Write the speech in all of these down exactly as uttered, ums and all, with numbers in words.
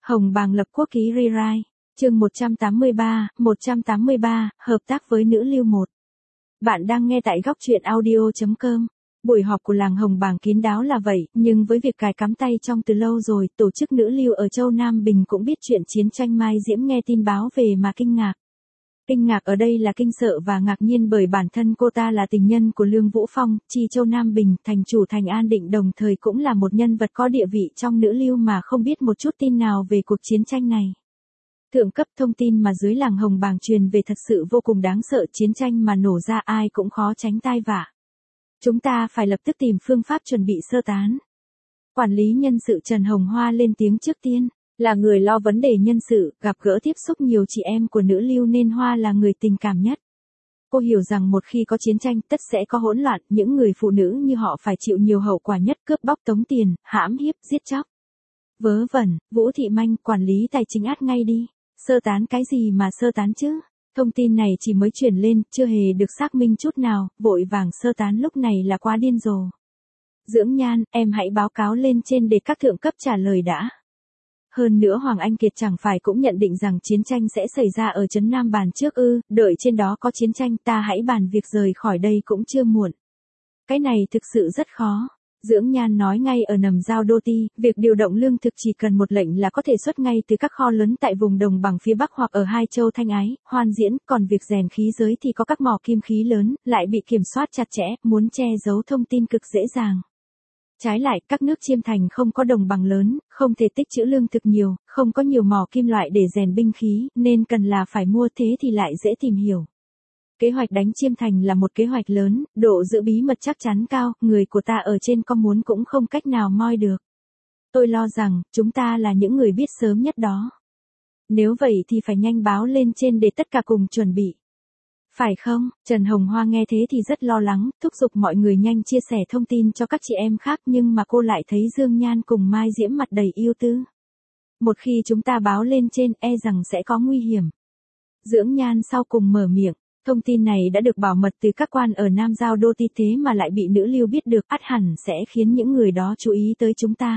Hồng Bàng lập quốc ký rewrite, chương một trăm tám mươi ba, một trăm tám mươi ba, hợp tác với nữ lưu một. Bạn đang nghe tại góc truyện audio chấm com. Buổi họp của làng Hồng Bàng kín đáo là vậy, nhưng với việc cài cắm tay trong từ lâu rồi, tổ chức nữ lưu ở Châu Nam Bình cũng biết chuyện chiến tranh Mai Diễm nghe tin báo về mà kinh ngạc. Kinh ngạc ở đây là kinh sợ và ngạc nhiên bởi bản thân cô ta là tình nhân của Lương Vũ Phong, chi Châu Nam Bình, thành chủ thành An Định, đồng thời cũng là một nhân vật có địa vị trong nữ lưu mà không biết một chút tin nào về cuộc chiến tranh này. Thượng cấp thông tin mà dưới làng Hồng Bàng truyền về thật sự vô cùng đáng sợ, chiến tranh mà nổ ra ai cũng khó tránh tai vạ. Chúng ta phải lập tức tìm phương pháp chuẩn bị sơ tán. Quản lý nhân sự Trần Hồng Hoa lên tiếng trước tiên. Là người lo vấn đề nhân sự, gặp gỡ tiếp xúc nhiều chị em của nữ lưu nên Hoa là người tình cảm nhất. Cô hiểu rằng một khi có chiến tranh tất sẽ có hỗn loạn, những người phụ nữ như họ phải chịu nhiều hậu quả nhất, cướp bóc tống tiền, hãm hiếp, giết chóc. Vớ vẩn, Vũ Thị Manh, quản lý tài chính át ngay đi. Sơ tán cái gì mà sơ tán chứ? Thông tin này chỉ mới truyền lên, chưa hề được xác minh chút nào, vội vàng sơ tán lúc này là quá điên rồ. Dưỡng Nhan, em hãy báo cáo lên trên để các thượng cấp trả lời đã. Hơn nữa Hoàng Anh Kiệt chẳng phải cũng nhận định rằng chiến tranh sẽ xảy ra ở Trấn Nam Bàn trước ư, đợi trên đó có chiến tranh ta hãy bàn việc rời khỏi đây cũng chưa muộn. Cái này thực sự rất khó. Dưỡng Nhan nói ngay ở nầm giao đô ti, việc điều động lương thực chỉ cần một lệnh là có thể xuất ngay từ các kho lớn tại vùng đồng bằng phía Bắc hoặc ở hai châu Thanh Ái, Hoan Diễn, còn việc rèn khí giới thì có các mỏ kim khí lớn, lại bị kiểm soát chặt chẽ, muốn che giấu thông tin cực dễ dàng. Trái lại, các nước chiêm thành không có đồng bằng lớn, không thể tích trữ lương thực nhiều, không có nhiều mỏ kim loại để rèn binh khí, nên cần là phải mua, thế thì lại dễ tìm hiểu. Kế hoạch đánh chiêm thành là một kế hoạch lớn, độ giữ bí mật chắc chắn cao, người của ta ở trên có muốn cũng không cách nào moi được. Tôi lo rằng, chúng ta là những người biết sớm nhất đó. Nếu vậy thì phải nhanh báo lên trên để tất cả cùng chuẩn bị. Phải không? Trần Hồng Hoa nghe thế thì rất lo lắng, thúc giục mọi người nhanh chia sẻ thông tin cho các chị em khác, nhưng mà cô lại thấy Dương Nhan cùng Mai Diễm mặt đầy ưu tư. Một khi chúng ta báo lên trên e rằng sẽ có nguy hiểm. Dưỡng Nhan sau cùng mở miệng, thông tin này đã được bảo mật từ các quan ở Nam Giao Đô Ti thế mà lại bị nữ lưu biết được, ắt hẳn sẽ khiến những người đó chú ý tới chúng ta.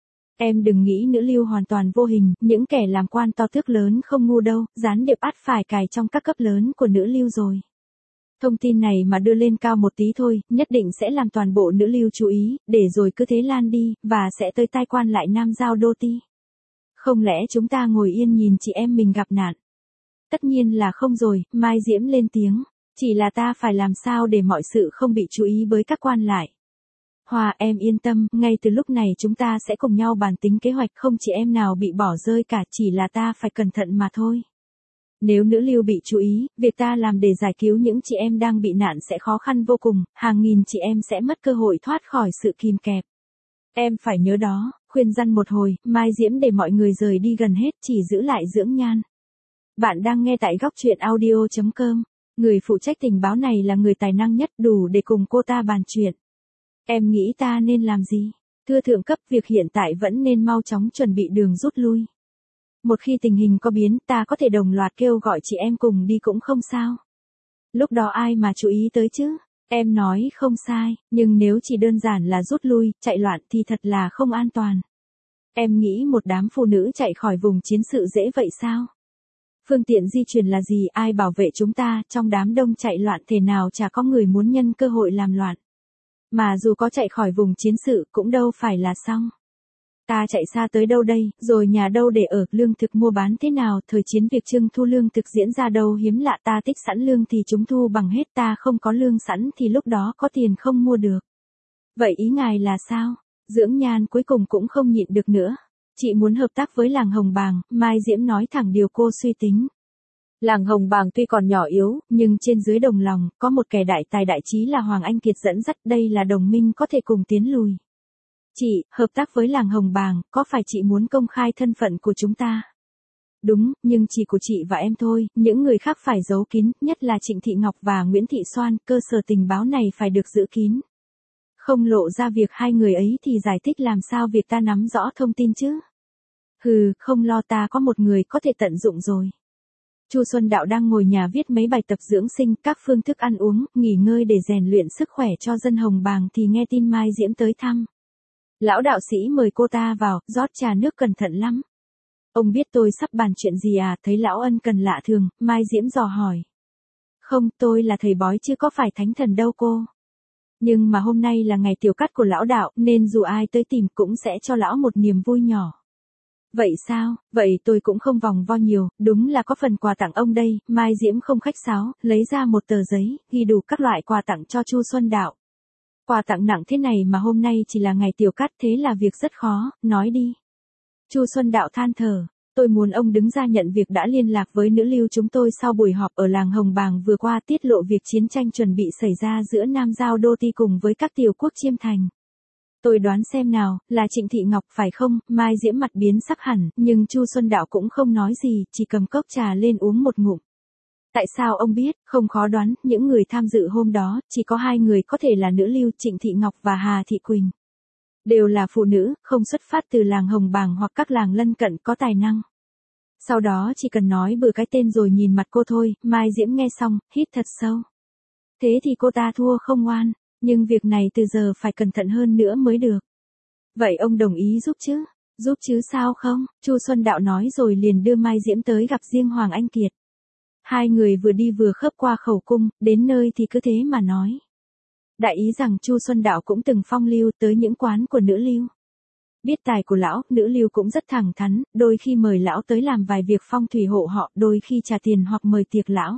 Em đừng nghĩ nữ lưu hoàn toàn vô hình, những kẻ làm quan to tước lớn không ngu đâu, gián điệp ắt phải cài trong các cấp lớn của nữ lưu rồi. Thông tin này mà đưa lên cao một tí thôi, nhất định sẽ làm toàn bộ nữ lưu chú ý, để rồi cứ thế lan đi, và sẽ tới tai quan lại Nam Giao Đô Ti. Không lẽ chúng ta ngồi yên nhìn chị em mình gặp nạn? Tất nhiên là không rồi, Mai Diễm lên tiếng, chỉ là ta phải làm sao để mọi sự không bị chú ý với các quan lại. Hoa, em yên tâm, ngay từ lúc này chúng ta sẽ cùng nhau bàn tính kế hoạch, không chị em nào bị bỏ rơi cả, chỉ là ta phải cẩn thận mà thôi. Nếu nữ lưu bị chú ý, việc ta làm để giải cứu những chị em đang bị nạn sẽ khó khăn vô cùng, hàng nghìn chị em sẽ mất cơ hội thoát khỏi sự kìm kẹp. Em phải nhớ đó, khuyên răn một hồi, Mai Diễm để mọi người rời đi gần hết, chỉ giữ lại Dưỡng Nhan. Bạn đang nghe tại góc truyện audio chấm com. Người phụ trách tình báo này là người tài năng nhất, đủ để cùng cô ta bàn chuyện. Em nghĩ ta nên làm gì? Thưa thượng cấp, việc hiện tại vẫn nên mau chóng chuẩn bị đường rút lui. Một khi tình hình có biến, ta có thể đồng loạt kêu gọi chị em cùng đi cũng không sao. Lúc đó ai mà chú ý tới chứ? Em nói không sai, nhưng nếu chỉ đơn giản là rút lui, chạy loạn thì thật là không an toàn. Em nghĩ một đám phụ nữ chạy khỏi vùng chiến sự dễ vậy sao? Phương tiện di chuyển là gì, ai bảo vệ chúng ta, trong đám đông chạy loạn thế nào chả có người muốn nhân cơ hội làm loạn. Mà dù có chạy khỏi vùng chiến sự cũng đâu phải là xong. Ta chạy xa tới đâu đây, rồi nhà đâu để ở, lương thực mua bán thế nào, thời chiến việc trưng thu lương thực diễn ra đâu hiếm lạ, ta tích sẵn lương thì chúng thu bằng hết, ta không có lương sẵn thì lúc đó có tiền không mua được. Vậy ý ngài là sao? Dưỡng Nhan cuối cùng cũng không nhịn được nữa. Chị muốn hợp tác với làng Hồng Bàng, Mai Diễm nói thẳng điều cô suy tính. Làng Hồng Bàng tuy còn nhỏ yếu, nhưng trên dưới đồng lòng, có một kẻ đại tài đại trí là Hoàng Anh Kiệt dẫn dắt, đây là đồng minh có thể cùng tiến lùi. Chị, hợp tác với làng Hồng Bàng, có phải chị muốn công khai thân phận của chúng ta? Đúng, nhưng chỉ của chị và em thôi, những người khác phải giấu kín, nhất là Trịnh Thị Ngọc và Nguyễn Thị Soan, cơ sở tình báo này phải được giữ kín. Không lộ ra việc hai người ấy thì giải thích làm sao việc ta nắm rõ thông tin chứ? Hừ, không lo, ta có một người có thể tận dụng rồi. Chu Xuân Đạo đang ngồi nhà viết mấy bài tập dưỡng sinh, các phương thức ăn uống, nghỉ ngơi để rèn luyện sức khỏe cho dân Hồng Bàng thì nghe tin Mai Diễm tới thăm. Lão đạo sĩ mời cô ta vào, rót trà nước cẩn thận lắm. Ông biết tôi sắp bàn chuyện gì à, thấy lão ân cần lạ thường, Mai Diễm dò hỏi. Không, tôi là thầy bói chứ có phải thánh thần đâu cô. Nhưng mà hôm nay là ngày tiểu cắt của lão đạo, nên dù ai tới tìm cũng sẽ cho lão một niềm vui nhỏ. Vậy sao, vậy tôi cũng không vòng vo nhiều, đúng là có phần quà tặng ông đây, Mai Diễm không khách sáo, lấy ra một tờ giấy, ghi đủ các loại quà tặng cho Chu Xuân Đạo. Quà tặng nặng thế này mà hôm nay chỉ là ngày tiểu cắt, thế là việc rất khó, nói đi. Chu Xuân Đạo than thở, tôi muốn ông đứng ra nhận việc đã liên lạc với nữ lưu chúng tôi sau buổi họp ở làng Hồng Bàng vừa qua tiết lộ việc chiến tranh chuẩn bị xảy ra giữa Nam Giao Đô Ti cùng với các tiểu quốc Chiêm Thành. Tôi đoán xem nào, là Trịnh Thị Ngọc phải không? Mai Diễm mặt biến sắc hẳn, nhưng Chu Xuân Đạo cũng không nói gì, chỉ cầm cốc trà lên uống một ngụm. Tại sao ông biết? Không khó đoán, những người tham dự hôm đó, chỉ có hai người có thể là nữ lưu, Trịnh Thị Ngọc và Hà Thị Quỳnh. Đều là phụ nữ, không xuất phát từ làng Hồng Bàng hoặc các làng lân cận có tài năng. Sau đó chỉ cần nói bừa cái tên rồi nhìn mặt cô thôi, Mai Diễm nghe xong, hít thật sâu. Thế thì cô ta thua không oan, nhưng việc này từ giờ phải cẩn thận hơn nữa mới được. Vậy ông đồng ý giúp chứ? Giúp chứ sao không? Chu Xuân Đạo nói rồi liền đưa Mai Diễm tới gặp riêng Hoàng Anh Kiệt. Hai người vừa đi vừa khớp qua khẩu cung, đến nơi thì cứ thế mà nói. Đại ý rằng Chu Xuân Đạo cũng từng phong lưu tới những quán của nữ lưu. Biết tài của lão, nữ lưu cũng rất thẳng thắn, đôi khi mời lão tới làm vài việc phong thủy hộ họ, đôi khi trả tiền hoặc mời tiệc lão.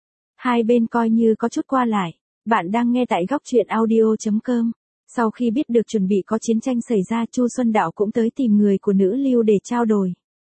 Hai bên coi như có chút qua lại. Bạn đang nghe tại góc truyện audio chấm com. Sau khi biết được chuẩn bị có chiến tranh xảy ra, Chu Xuân Đạo cũng tới tìm người của nữ lưu để trao đổi.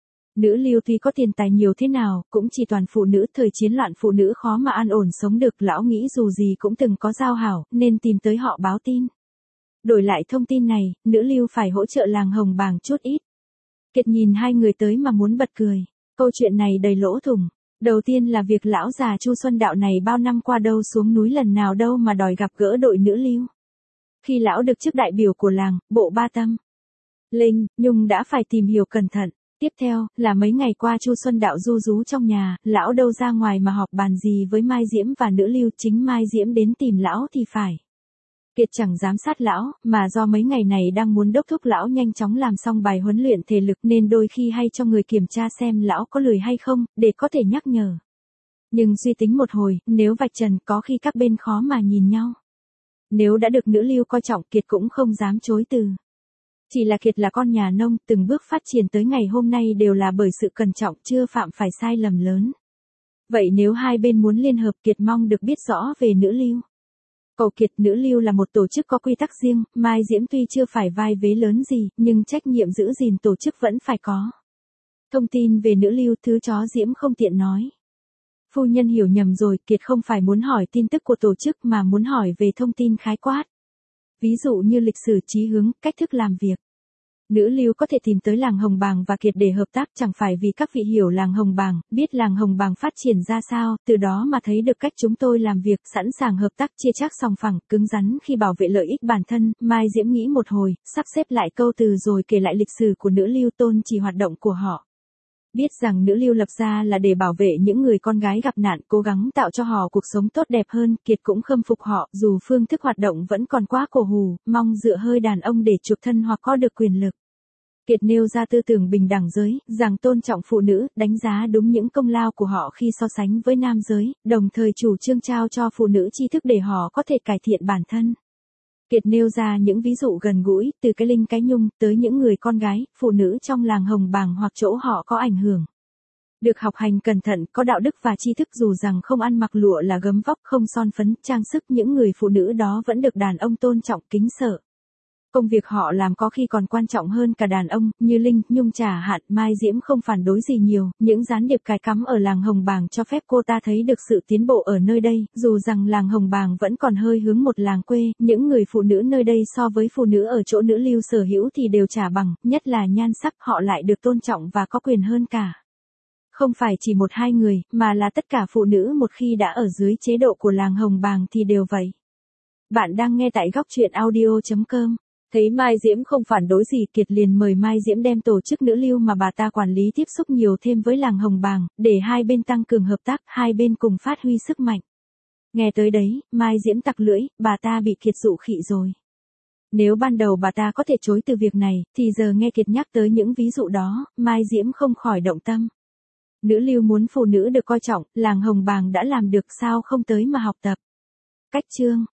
Nữ lưu tuy có tiền tài nhiều thế nào, cũng chỉ toàn phụ nữ, thời chiến loạn phụ nữ khó mà an ổn sống được, lão nghĩ dù gì cũng từng có giao hảo, nên tìm tới họ báo tin. Đổi lại thông tin này, nữ lưu phải hỗ trợ làng Hồng Bàng chút ít. Kiệt nhìn hai người tới mà muốn bật cười. Câu chuyện này đầy lỗ thủng. Đầu tiên là việc lão già Chu Xuân Đạo này bao năm qua đâu xuống núi lần nào đâu mà đòi gặp gỡ đội nữ lưu. Khi lão được chức đại biểu của làng, bộ Ba Tâm, Linh, Nhung đã phải tìm hiểu cẩn thận. Tiếp theo, là mấy ngày qua Chu Xuân Đạo ru rú trong nhà, lão đâu ra ngoài mà họp bàn gì với Mai Diễm và nữ lưu, chính Mai Diễm đến tìm lão thì phải. Kiệt chẳng dám sát lão, mà do mấy ngày này đang muốn đốc thúc lão nhanh chóng làm xong bài huấn luyện thể lực nên đôi khi hay cho người kiểm tra xem lão có lười hay không, để có thể nhắc nhở. Nhưng suy tính một hồi, nếu vạch trần có khi các bên khó mà nhìn nhau. Nếu đã được nữ lưu coi trọng, Kiệt cũng không dám chối từ. Chỉ là Kiệt là con nhà nông, từng bước phát triển tới ngày hôm nay đều là bởi sự cẩn trọng, chưa phạm phải sai lầm lớn. Vậy nếu hai bên muốn liên hợp, Kiệt mong được biết rõ về nữ lưu. Cầu Kiệt, nữ lưu là một tổ chức có quy tắc riêng, Mai Diễm tuy chưa phải vai vế lớn gì, nhưng trách nhiệm giữ gìn tổ chức vẫn phải có. Thông tin về nữ lưu thứ chó Diễm không tiện nói. Phu nhân hiểu nhầm rồi, Kiệt không phải muốn hỏi tin tức của tổ chức mà muốn hỏi về thông tin khái quát. Ví dụ như lịch sử, chí hướng, cách thức làm việc. Nữ lưu có thể tìm tới làng Hồng Bàng và Kiệt để hợp tác chẳng phải vì các vị hiểu làng Hồng Bàng, biết làng Hồng Bàng phát triển ra sao, từ đó mà thấy được cách chúng tôi làm việc, sẵn sàng hợp tác, chia chắc sòng phẳng, cứng rắn khi bảo vệ lợi ích bản thân. Mai Diễm nghĩ một hồi, sắp xếp lại câu từ rồi kể lại lịch sử của nữ lưu, tôn chỉ hoạt động của họ. Biết rằng nữ lưu lập ra là để bảo vệ những người con gái gặp nạn, cố gắng tạo cho họ cuộc sống tốt đẹp hơn, Kiệt cũng khâm phục họ, dù phương thức hoạt động vẫn còn quá cổ hủ, mong dựa hơi đàn ông để chuộc thân hoặc có được quyền lực. Kiệt nêu ra tư tưởng bình đẳng giới, rằng tôn trọng phụ nữ, đánh giá đúng những công lao của họ khi so sánh với nam giới, đồng thời chủ trương trao cho phụ nữ tri thức để họ có thể cải thiện bản thân. Kiệt nêu ra những ví dụ gần gũi, từ cái Linh cái Nhung, tới những người con gái, phụ nữ trong làng Hồng Bàng hoặc chỗ họ có ảnh hưởng. Được học hành cẩn thận, có đạo đức và tri thức, dù rằng không ăn mặc lụa là gấm vóc, không son phấn, trang sức, những người phụ nữ đó vẫn được đàn ông tôn trọng, kính sợ. Công việc họ làm có khi còn quan trọng hơn cả đàn ông, như Linh, Nhung trả hạn, Mai Diễm không phản đối gì nhiều, những gián điệp cài cắm ở làng Hồng Bàng cho phép cô ta thấy được sự tiến bộ ở nơi đây, dù rằng làng Hồng Bàng vẫn còn hơi hướng một làng quê, những người phụ nữ nơi đây so với phụ nữ ở chỗ nữ lưu sở hữu thì đều trả bằng, nhất là nhan sắc, họ lại được tôn trọng và có quyền hơn cả. Không phải chỉ một hai người, mà là tất cả phụ nữ một khi đã ở dưới chế độ của làng Hồng Bàng thì đều vậy. Bạn đang nghe tại góc truyện audio chấm com. Thấy Mai Diễm không phản đối gì, Kiệt liền mời Mai Diễm đem tổ chức nữ lưu mà bà ta quản lý tiếp xúc nhiều thêm với làng Hồng Bàng, để hai bên tăng cường hợp tác, hai bên cùng phát huy sức mạnh. Nghe tới đấy, Mai Diễm tặc lưỡi, bà ta bị Kiệt dụ khị rồi. Nếu ban đầu bà ta có thể chối từ việc này, thì giờ nghe Kiệt nhắc tới những ví dụ đó, Mai Diễm không khỏi động tâm. Nữ lưu muốn phụ nữ được coi trọng, làng Hồng Bàng đã làm được sao không tới mà học tập. Cách chương